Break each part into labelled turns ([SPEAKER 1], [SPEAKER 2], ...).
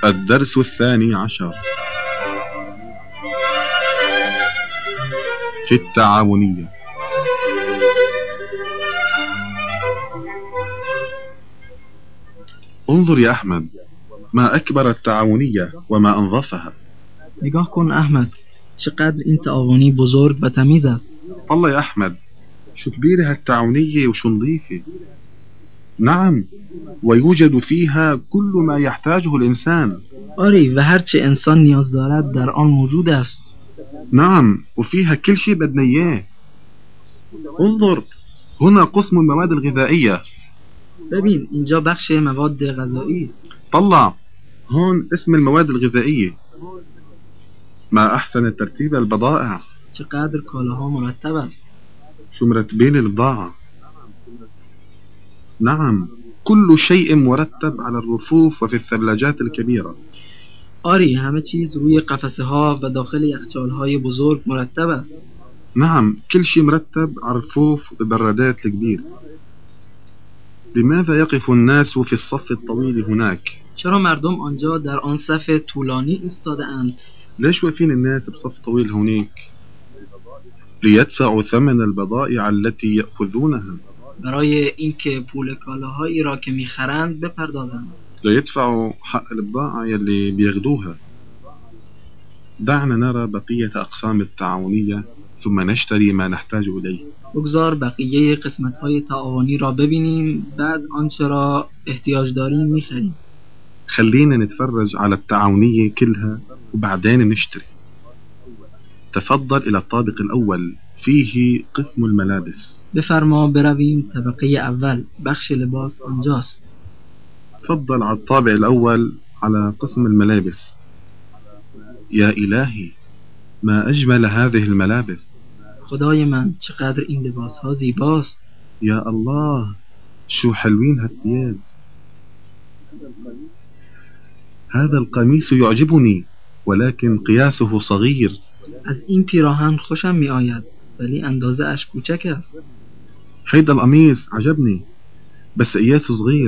[SPEAKER 1] الدرس 12 في التعاونية. انظر يا أحمد، ما أكبر التعاونية وما أنظفها.
[SPEAKER 2] نگاه کن احمد، چقدر این تعاونی بزرگ و تمیز است.
[SPEAKER 1] والله يا أحمد، شو كبيرة هالتعاونية وشو نظيفة. نعم، ويوجد فيها كل ما يحتاجه الإنسان.
[SPEAKER 2] آری، و هر چه انسان نیاز دارد در آن موجود است.
[SPEAKER 1] نعم، وفيها كل شيء بدنا إياه. انظر، هنا قسم المواد الغذائية.
[SPEAKER 2] ببین، اینجا بخش مواد غذایی.
[SPEAKER 1] طلع، هون اسم المواد الغذائية. ما أحسن ترتيب البضائع.
[SPEAKER 2] چقدر کالاها مرتب است.
[SPEAKER 1] شو مرتبين البضاعة. نعم، كل شيء مرتب على الرفوف وفي الثلاجات الكبيرة.
[SPEAKER 2] آری، همه چیز روی قفسه ها و داخل یخچال های بزرگ مرتب است.
[SPEAKER 1] نعم، كل شيء مرتب على الرفوف وبالبرادات الكبيرة. لماذا يقف الناس في الصف الطويل هناك؟
[SPEAKER 2] چرا مردم آنجا در آن صف طولانی ایستاده اند؟
[SPEAKER 1] ليش واقفين الناس بصف طويل هونيك؟ ليدفعوا ثمن البضائع التي يأخذونها.
[SPEAKER 2] برای اینکه پول کالاهایی را که میخرند بپردازند.
[SPEAKER 1] ليدفعوا حق البضاعة يلي بياخدوها. دعنا نرى بقية أقسام التعاونية ثم نشتري ما نحتاج إليه.
[SPEAKER 2] بگذار بقیه قسمت‌های تعاونی را ببینیم، بعد آنچه را احتیاج داریم میخریم.
[SPEAKER 1] خلينا نتفرج على التعاونية كلها وبعدين نشتري. تفضل إلى الطابق الأول، فيه قسم الملابس.
[SPEAKER 2] بفرما برویم طبقه اول، بخش لباس آنجاست.
[SPEAKER 1] تفضل على الطابق الأول على قسم الملابس. يا إلهي، ما أجمل هذه الملابس.
[SPEAKER 2] خدای من، چقدر این لباس ها زیباست.
[SPEAKER 1] يا الله، شو حلوين هالثياب. هذا القميص يعجبني ولكن قياسه صغير.
[SPEAKER 2] از این پیراهن خوشم می آید، ولی اندازه اش کوچک است.
[SPEAKER 1] هيدا القميص عجبني بس قياسه صغير.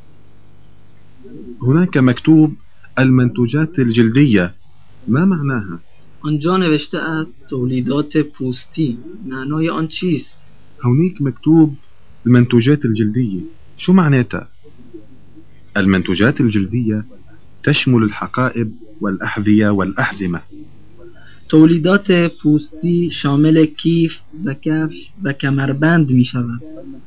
[SPEAKER 1] هناك مكتوب المنتوجات الجلدية، ما معناها؟
[SPEAKER 2] آنجا نوشته است تولیدات پوستی. معنای آن چیست؟
[SPEAKER 1] هونيك مكتوب المنتوجات الجلدية، شو معناتها؟ المنتوجات الجلدية تشمل الحقائب والأحذية والأحزمة.
[SPEAKER 2] تولیدات پوستی شامل کیف و کفش و کمربند می شود.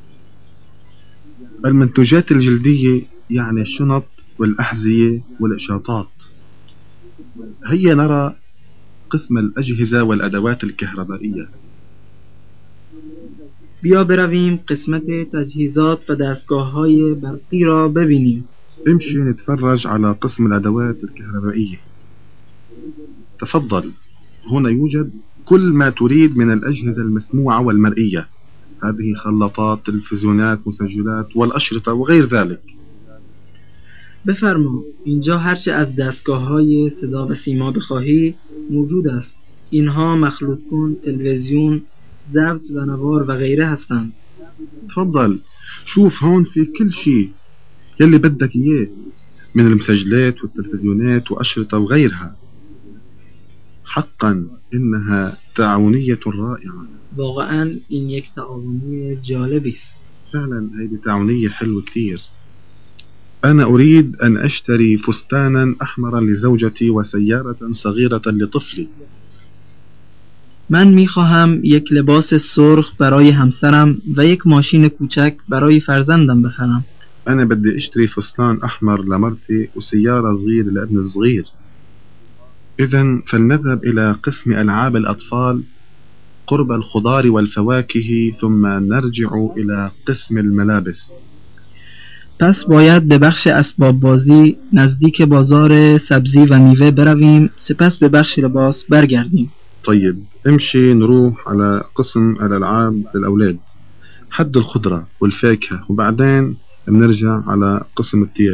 [SPEAKER 1] المنتوجات الجلدية يعني الشنط والأحذية والإشاطات. هيا نرى قسم الأجهزة والأدوات الكهربائية.
[SPEAKER 2] بیا برویم قسمت تجهیزات و دستگاه های برقی را ببینیم.
[SPEAKER 1] امشي نتفرج على قسم الأدوات الكهربائية. تفضل، هنا يوجد كل ما تريد من الأجهزة المسموعة والمرئية. هذه خلاطات، تلفزيونات، مسجلات والأشرطة وغير ذلك.
[SPEAKER 2] بفرما، اینجا هرچه از دستگاه های صدا و سیما بخواهی موجود است. اینها مخلوط کن، تلویزیون، ضبط و نوار و غیره هستند.
[SPEAKER 1] تفضل، شوف هون في كل شيء يلي بدك إياه من المسجلات والتلفزيونات وأشرطة وغيرها. حقا إنها تعاونية رائعة.
[SPEAKER 2] واقعا این یک تعاونی جالبی است.
[SPEAKER 1] فعلا هذه تعاونية حلوة كتير. أنا أريد أن أشتري فستانا أحمرا لزوجتي وسيارة صغيرة لطفلي.
[SPEAKER 2] من میخواهم یک لباس سرخ برای همسرم و یک ماشین کوچک برای فرزندم بخرم.
[SPEAKER 1] أنا بدي أشتري فستان أحمر لمرتي وسيارة صغيرة لابن الصغير. إذن فلنذهب إلى قسم ألعاب الأطفال قرب الخضار والفواكه ثم نرجع إلى قسم الملابس.
[SPEAKER 2] پس باید به بخش اسباب بازی نزدیک بازار سبزی و میوه برویم، سپس به بخش لباس برگردیم.
[SPEAKER 1] طيب، امشي نروح على قسم الألعاب للأولاد، حد الخضرة والفاكهة، وبعدين بنرجع على قسم الثياب.